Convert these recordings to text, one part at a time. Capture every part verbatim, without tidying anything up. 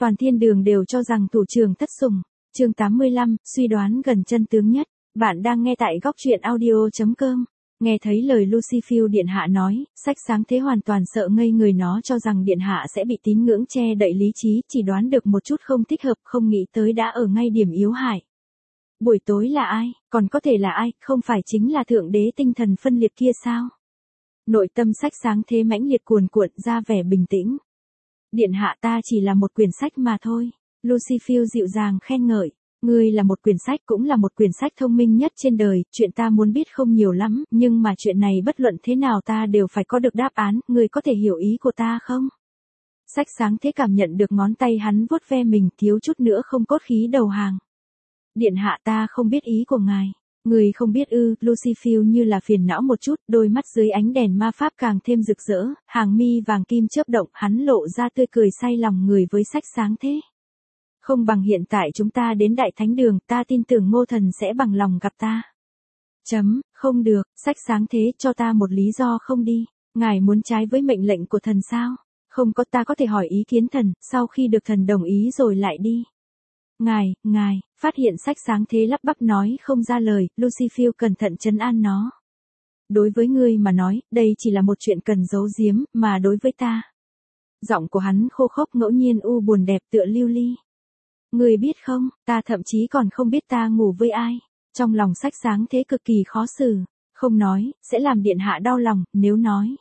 toàn thiên đường đều cho rằng thủ trưởng thất sủng. Chương tám mươi lăm, suy đoán gần chân tướng nhất. Bạn đang nghe tại góc truyện audio chấm com. Nghe thấy lời Lucifer điện hạ nói, Sách Sáng Thế hoàn toàn sợ ngây người, nó cho rằng điện hạ sẽ bị tín ngưỡng che đậy lý trí, chỉ đoán được một chút không thích hợp, không nghĩ tới đã ở ngay điểm yếu hại. Buổi tối là ai, còn có thể là ai, không phải chính là thượng đế tinh thần phân liệt kia sao? Nội tâm Sách Sáng Thế mãnh liệt cuồn cuộn, ra vẻ bình tĩnh. Điện hạ, ta chỉ là một quyển sách mà thôi. Lucifer dịu dàng khen ngợi. Ngươi là một quyển sách, cũng là một quyển sách thông minh nhất trên đời, chuyện ta muốn biết không nhiều lắm, nhưng mà chuyện này bất luận thế nào ta đều phải có được đáp án, ngươi có thể hiểu ý của ta không? Sách Sáng Thế cảm nhận được ngón tay hắn vuốt ve mình, thiếu chút nữa không cốt khí đầu hàng. Điện hạ, ta không biết ý của ngài. Người không biết ư? Lucifer như là phiền não một chút, đôi mắt dưới ánh đèn ma pháp càng thêm rực rỡ, hàng mi vàng kim chớp động, hắn lộ ra tươi cười say lòng người với Sách Sáng Thế. Không bằng hiện tại chúng ta đến Đại Thánh Đường, ta tin tưởng Ngô Thần sẽ bằng lòng gặp ta. Chấm, không được, Sách Sáng Thế, cho ta một lý do không đi. Ngài muốn trái với mệnh lệnh của thần sao? Không có, ta có thể hỏi ý kiến thần, sau khi được thần đồng ý rồi lại đi. Ngài, ngài, phát hiện Sách Sáng Thế lắp bắp nói không ra lời, Lucifer cẩn thận trấn an nó. Đối với ngươi mà nói, đây chỉ là một chuyện cần giấu giếm, mà đối với ta. Giọng của hắn khô khốc, ngẫu nhiên u buồn đẹp tựa lưu ly. Ngươi biết không, ta thậm chí còn không biết ta ngủ với ai. Trong lòng Sách Sáng Thế cực kỳ khó xử. Không nói, sẽ làm điện hạ đau lòng, nếu nói.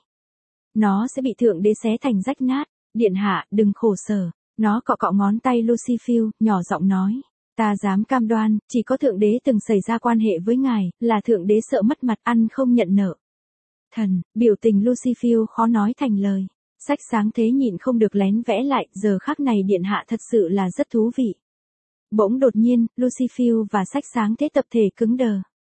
Nó sẽ bị thượng đế xé thành rách nát. Điện hạ, đừng khổ sở. Nó cọ cọ ngón tay Lucifer, nhỏ giọng nói. Ta dám cam đoan, chỉ có thượng đế từng xảy ra quan hệ với ngài, là thượng đế sợ mất mặt, ăn không nhận nợ. Thần, biểu tình Lucifer khó nói thành lời. Sách Sáng Thế nhịn không được lén vẽ lại, giờ khắc này điện hạ thật sự là rất thú vị. Bỗng đột nhiên, Lucifer và Sách Sáng Thế tập thể cứng đờ.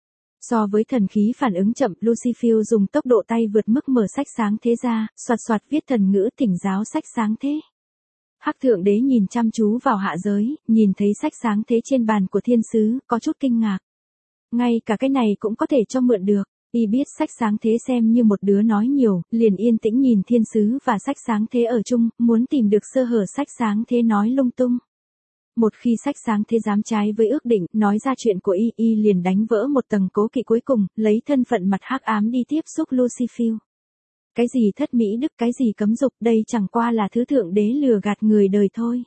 So với thần khí phản ứng chậm, Lucifer dùng tốc độ tay vượt mức mở Sách Sáng Thế ra, soạt soạt viết thần ngữ thỉnh giáo Sách Sáng Thế. Hắc thượng đế nhìn chăm chú vào hạ giới, nhìn thấy Sách Sáng Thế trên bàn của thiên sứ, có chút kinh ngạc. Ngay cả cái này cũng có thể cho mượn được. Y biết Sách Sáng Thế xem như một đứa nói nhiều, liền yên tĩnh nhìn thiên sứ và Sách Sáng Thế ở chung, muốn tìm được sơ hở Sách Sáng Thế nói lung tung. Một khi Sách Sáng Thế dám trái với ước định, nói ra chuyện của Y, Y liền đánh vỡ một tầng cố kỵ cuối cùng, lấy thân phận mặt hắc ám đi tiếp xúc Lucifer. Cái gì thất mỹ đức, cái gì cấm dục, đây chẳng qua là thứ thượng đế lừa gạt người đời thôi.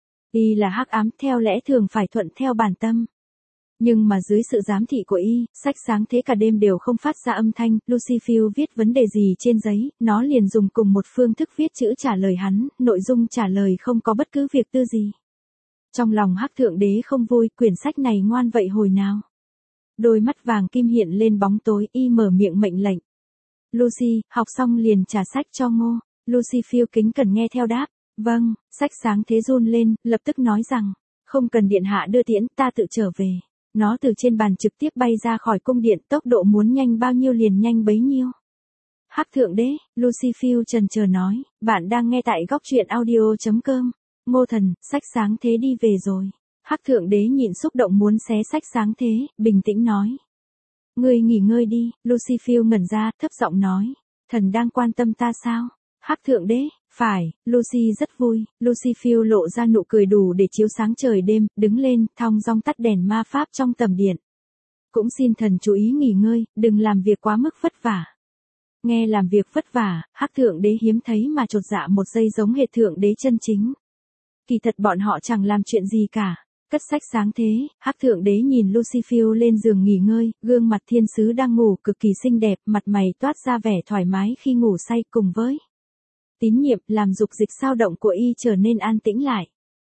Y là hắc ám, theo lẽ thường phải thuận theo bản tâm. Nhưng mà dưới sự giám thị của Y, Sách Sáng Thế cả đêm đều không phát ra âm thanh, Lucifer viết vấn đề gì trên giấy, nó liền dùng cùng một phương thức viết chữ trả lời hắn, nội dung trả lời không có bất cứ việc tư gì. Trong lòng hắc thượng đế không vui, quyển sách này ngoan vậy hồi nào. Đôi mắt vàng kim hiện lên bóng tối, Y mở miệng mệnh lệnh. Lucy, học xong liền trả sách cho Ngô. Lucifer kính cẩn nghe theo đáp. Vâng, Sách Sáng Thế run lên, lập tức nói rằng, không cần điện hạ đưa tiễn, ta tự trở về. Nó từ trên bàn trực tiếp bay ra khỏi cung điện, tốc độ muốn nhanh bao nhiêu liền nhanh bấy nhiêu. Hắc thượng đế, Lucifer chần chờ nói, bạn đang nghe tại góc truyện audio chấm com. Ngô Thần, Sách Sáng Thế đi về rồi. Hắc thượng đế nhịn xúc động muốn xé Sách Sáng Thế, bình tĩnh nói. Ngươi nghỉ ngơi đi, Lucifer ngẩn ra, thấp giọng nói. Thần đang quan tâm ta sao? Hắc thượng đế, phải, Lucy rất vui. Lucifer lộ ra nụ cười đủ để chiếu sáng trời đêm, đứng lên, thong dong tắt đèn ma pháp trong tầm điện. Cũng xin thần chú ý nghỉ ngơi, đừng làm việc quá mức vất vả. Nghe làm việc vất vả, Hắc thượng đế hiếm thấy mà chột dạ một giây, giống hệt thượng đế chân chính. Kỳ thật bọn họ chẳng làm chuyện gì cả. Cất Sách Sáng Thế, Hắc thượng đế nhìn Lucifer lên giường nghỉ ngơi, gương mặt thiên sứ đang ngủ cực kỳ xinh đẹp, mặt mày toát ra vẻ thoải mái khi ngủ say, cùng với tín nhiệm làm dục dịch sao động của Y trở nên an tĩnh lại.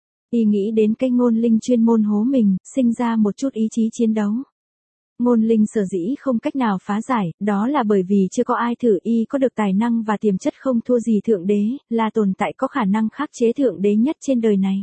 Y nghĩ đến cái ngôn linh chuyên môn hố mình, sinh ra một chút ý chí chiến đấu. Ngôn linh sở dĩ không cách nào phá giải, đó là bởi vì chưa có ai thử. Y có được tài năng và tiềm chất không thua gì thượng đế, là tồn tại có khả năng khắc chế thượng đế nhất trên đời này.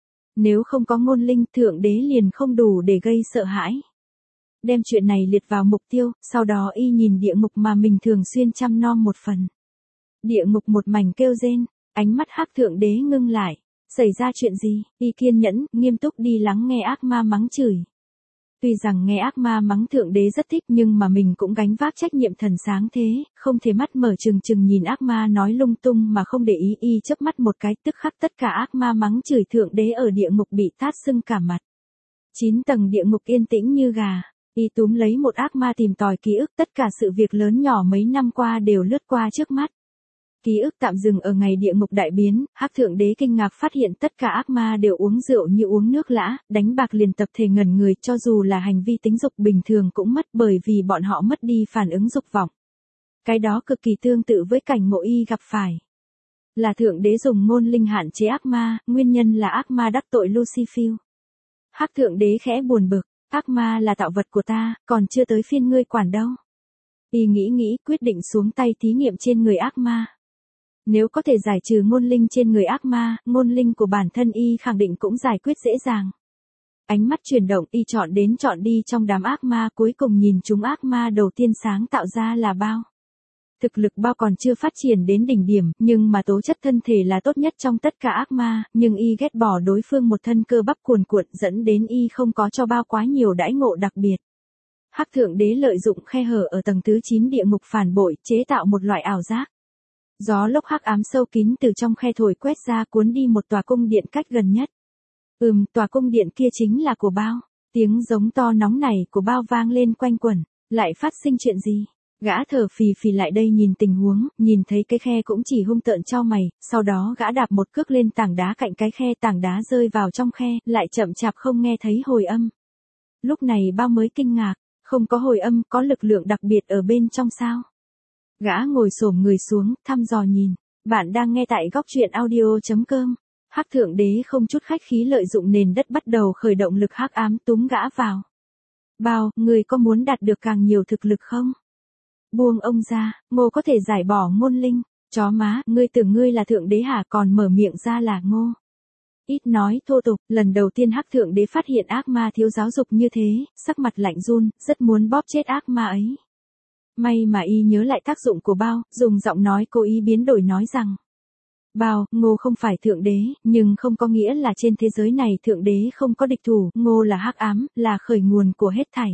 Nếu không có ngôn linh, thượng đế liền không đủ để gây sợ hãi. Đem chuyện này liệt vào mục tiêu, sau đó Y nhìn địa ngục mà mình thường xuyên chăm nom một phần. Địa ngục một mảnh kêu rên, ánh mắt hắc thượng đế ngưng lại. Xảy ra chuyện gì? Y kiên nhẫn, nghiêm túc đi lắng nghe ác ma mắng chửi. Tuy rằng nghe ác ma mắng thượng đế rất thích nhưng mà mình cũng gánh vác trách nhiệm thần sáng thế, không thể mắt mở trừng trừng nhìn ác ma nói lung tung mà không để ý. Y chớp mắt một cái, tức khắc tất cả ác ma mắng chửi thượng đế ở địa ngục bị tát sưng cả mặt. Chín tầng địa ngục yên tĩnh như gà. Y túm lấy một ác ma tìm tòi ký ức, tất cả sự việc lớn nhỏ mấy năm qua đều lướt qua trước mắt. Ký ức tạm dừng ở ngày địa ngục đại biến, Hắc thượng đế kinh ngạc phát hiện tất cả ác ma đều uống rượu như uống nước lã, đánh bạc liền tập thể ngẩn người, cho dù là hành vi tính dục bình thường cũng mất bởi vì bọn họ mất đi phản ứng dục vọng. Cái đó cực kỳ tương tự với cảnh ngộ y gặp phải. Là thượng đế dùng ngôn linh hạn chế ác ma, nguyên nhân là ác ma đắc tội Lucifer. Hắc thượng đế khẽ buồn bực, ác ma là tạo vật của ta, còn chưa tới phiên ngươi quản đâu. Y nghĩ nghĩ quyết định xuống tay thí nghiệm trên người ác ma. Nếu có thể giải trừ ngôn linh trên người ác ma, ngôn linh của bản thân y khẳng định cũng giải quyết dễ dàng. Ánh mắt chuyển động, y chọn đến chọn đi trong đám ác ma, cuối cùng nhìn chúng ác ma đầu tiên sáng tạo ra là Bao. Thực lực Bao còn chưa phát triển đến đỉnh điểm, nhưng mà tố chất thân thể là tốt nhất trong tất cả ác ma, nhưng y ghét bỏ đối phương một thân cơ bắp cuồn cuộn, dẫn đến y không có cho Bao quá nhiều đãi ngộ đặc biệt. Hắc thượng đế lợi dụng khe hở ở tầng thứ chín địa ngục phản bội, chế tạo một loại ảo giác. Gió lốc hắc ám sâu kín từ trong khe thổi quét ra, cuốn đi một tòa cung điện cách gần nhất. Ừm, tòa cung điện kia chính là của Bao. Tiếng giống to nóng này của Bao vang lên quanh quẩn. Lại phát sinh chuyện gì? Gã thở phì phì lại đây nhìn tình huống, nhìn thấy cái khe cũng chỉ hung tợn chau mày, sau đó gã đạp một cước lên tảng đá cạnh cái khe, tảng đá rơi vào trong khe, lại chậm chạp không nghe thấy hồi âm. Lúc này Bao mới kinh ngạc, không có hồi âm, có lực lượng đặc biệt ở bên trong sao? Gã ngồi xổm người xuống, thăm dò nhìn. Bạn đang nghe tại góc truyện audio chấm com. Hắc thượng đế không chút khách khí lợi dụng nền đất bắt đầu khởi động lực hắc ám túm gã vào. Bao, người có muốn đạt được càng nhiều thực lực không? Buông ông ra, Ngô có thể giải bỏ ngôn linh. Chó má, ngươi tưởng ngươi là thượng đế hả, còn mở miệng ra là Ngô. Ít nói thô tục, lần đầu tiên Hắc thượng đế phát hiện ác ma thiếu giáo dục như thế, sắc mặt lạnh run, rất muốn bóp chết ác ma ấy. May mà y nhớ lại tác dụng của Bao, dùng giọng nói cố ý biến đổi nói rằng. Bao, Ngô không phải thượng đế, nhưng không có nghĩa là trên thế giới này thượng đế không có địch thủ, Ngô là hắc ám, là khởi nguồn của hết thảy.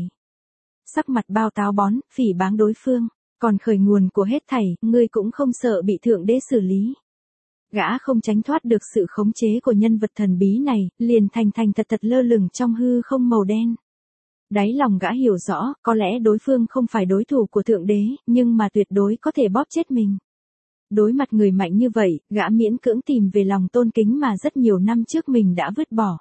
Sắc mặt Bao táo bón, phỉ báng đối phương, còn khởi nguồn của hết thảy, ngươi cũng không sợ bị thượng đế xử lý. Gã không tránh thoát được sự khống chế của nhân vật thần bí này, liền thành thành thật thật lơ lửng trong hư không màu đen. Đáy lòng gã hiểu rõ, có lẽ đối phương không phải đối thủ của thượng đế, nhưng mà tuyệt đối có thể bóp chết mình. Đối mặt người mạnh như vậy, gã miễn cưỡng tìm về lòng tôn kính mà rất nhiều năm trước mình đã vứt bỏ.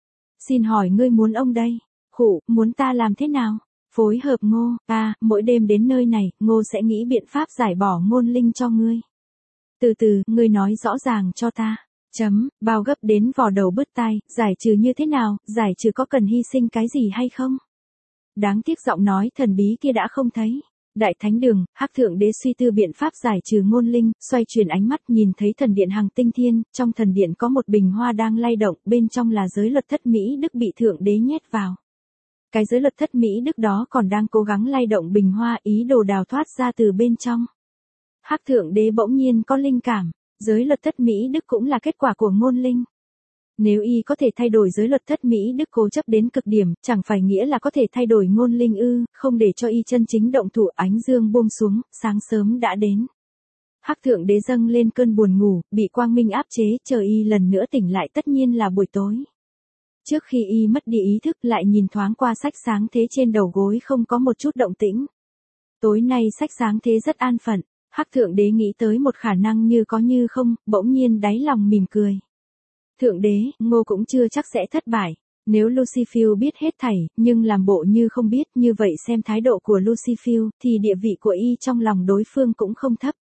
Xin hỏi ngươi muốn ông đây? Khụ, muốn ta làm thế nào? Phối hợp Ngô, à, mỗi đêm đến nơi này, Ngô sẽ nghĩ biện pháp giải bỏ ngôn linh cho ngươi. Từ từ, ngươi nói rõ ràng cho ta. Chấm, Bao gấp đến vò đầu bứt tai, giải trừ như thế nào, giải trừ có cần hy sinh cái gì hay không? Đáng tiếc giọng nói thần bí kia đã không thấy. Đại thánh đường, Hắc thượng đế suy tư biện pháp giải trừ ngôn linh, xoay chuyển ánh mắt nhìn thấy thần điện Hằng Tinh Thiên, trong thần điện có một bình hoa đang lay động, bên trong là giới luật thất Mỹ Đức bị thượng đế nhét vào. Cái giới luật thất Mỹ Đức đó còn đang cố gắng lay động bình hoa, ý đồ đào thoát ra từ bên trong. Hắc thượng đế bỗng nhiên có linh cảm, giới luật thất Mỹ Đức cũng là kết quả của ngôn linh. Nếu y có thể thay đổi giới luật thất Mỹ Đức cố chấp đến cực điểm, chẳng phải nghĩa là có thể thay đổi ngôn linh ư, không để cho y chân chính động thủ. Ánh dương buông xuống, sáng sớm đã đến. Hắc thượng đế dâng lên cơn buồn ngủ, bị quang minh áp chế, chờ y lần nữa tỉnh lại tất nhiên là buổi tối. Trước khi y mất đi ý thức lại nhìn thoáng qua sách sáng thế trên đầu gối không có một chút động tĩnh. Tối nay sách sáng thế rất an phận, Hắc thượng đế nghĩ tới một khả năng như có như không, bỗng nhiên đáy lòng mỉm cười. Thượng đế, Ngô cũng chưa chắc sẽ thất bại. Nếu Lucifer biết hết thảy, nhưng làm bộ như không biết, như vậy xem thái độ của Lucifer, thì địa vị của y trong lòng đối phương cũng không thấp.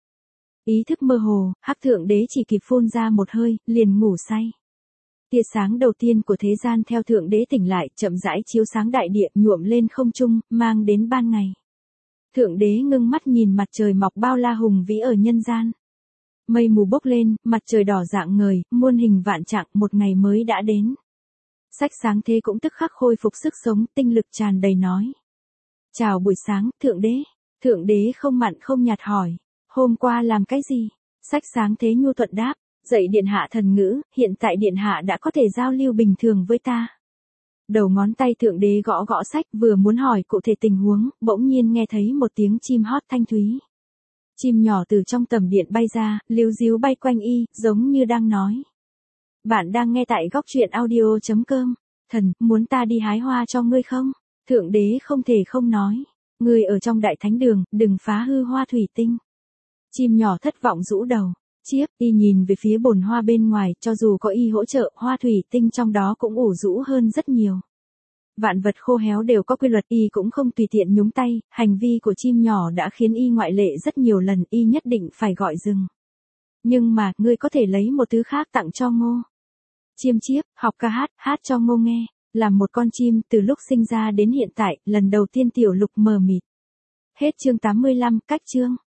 Ý thức mơ hồ, Hắc thượng đế chỉ kịp phun ra một hơi, liền ngủ say. Tia sáng đầu tiên của thế gian theo thượng đế tỉnh lại, chậm rãi chiếu sáng đại địa, nhuộm lên không trung, mang đến ban ngày. Thượng đế ngưng mắt nhìn mặt trời mọc bao la hùng vĩ ở nhân gian. Mây mù bốc lên, mặt trời đỏ rạng ngời, muôn hình vạn trạng, một ngày mới đã đến. Sách sáng thế cũng tức khắc khôi phục sức sống, tinh lực tràn đầy nói. Chào buổi sáng, thượng đế. Thượng đế không mặn không nhạt hỏi. Hôm qua làm cái gì? Sách sáng thế nhu thuận đáp. Dạy điện hạ thần ngữ, hiện tại điện hạ đã có thể giao lưu bình thường với ta. Đầu ngón tay thượng đế gõ gõ sách vừa muốn hỏi cụ thể tình huống, bỗng nhiên nghe thấy một tiếng chim hót thanh thúy. Chim nhỏ từ trong tầm điện bay ra, líu díu bay quanh y, giống như đang nói. Bạn đang nghe tại góc truyện audio.com. Thần, muốn ta đi hái hoa cho ngươi không? Thượng đế không thể không nói. Ngươi ở trong đại thánh đường, đừng phá hư hoa thủy tinh. Chim nhỏ thất vọng rũ đầu. Chiếc, y nhìn về phía bồn hoa bên ngoài, cho dù có y hỗ trợ, hoa thủy tinh trong đó cũng ủ rũ hơn rất nhiều. Vạn vật khô héo đều có quy luật, y cũng không tùy tiện nhúng tay, hành vi của chim nhỏ đã khiến y ngoại lệ rất nhiều lần, y nhất định phải gọi dừng. Nhưng mà, ngươi có thể lấy một thứ khác tặng cho Ngô. Chiêm chiếp, học ca hát, hát cho Ngô nghe. Làm một con chim, từ lúc sinh ra đến hiện tại, lần đầu tiên Tiểu Lục mờ mịt. Hết chương tám mươi lăm, cách chương.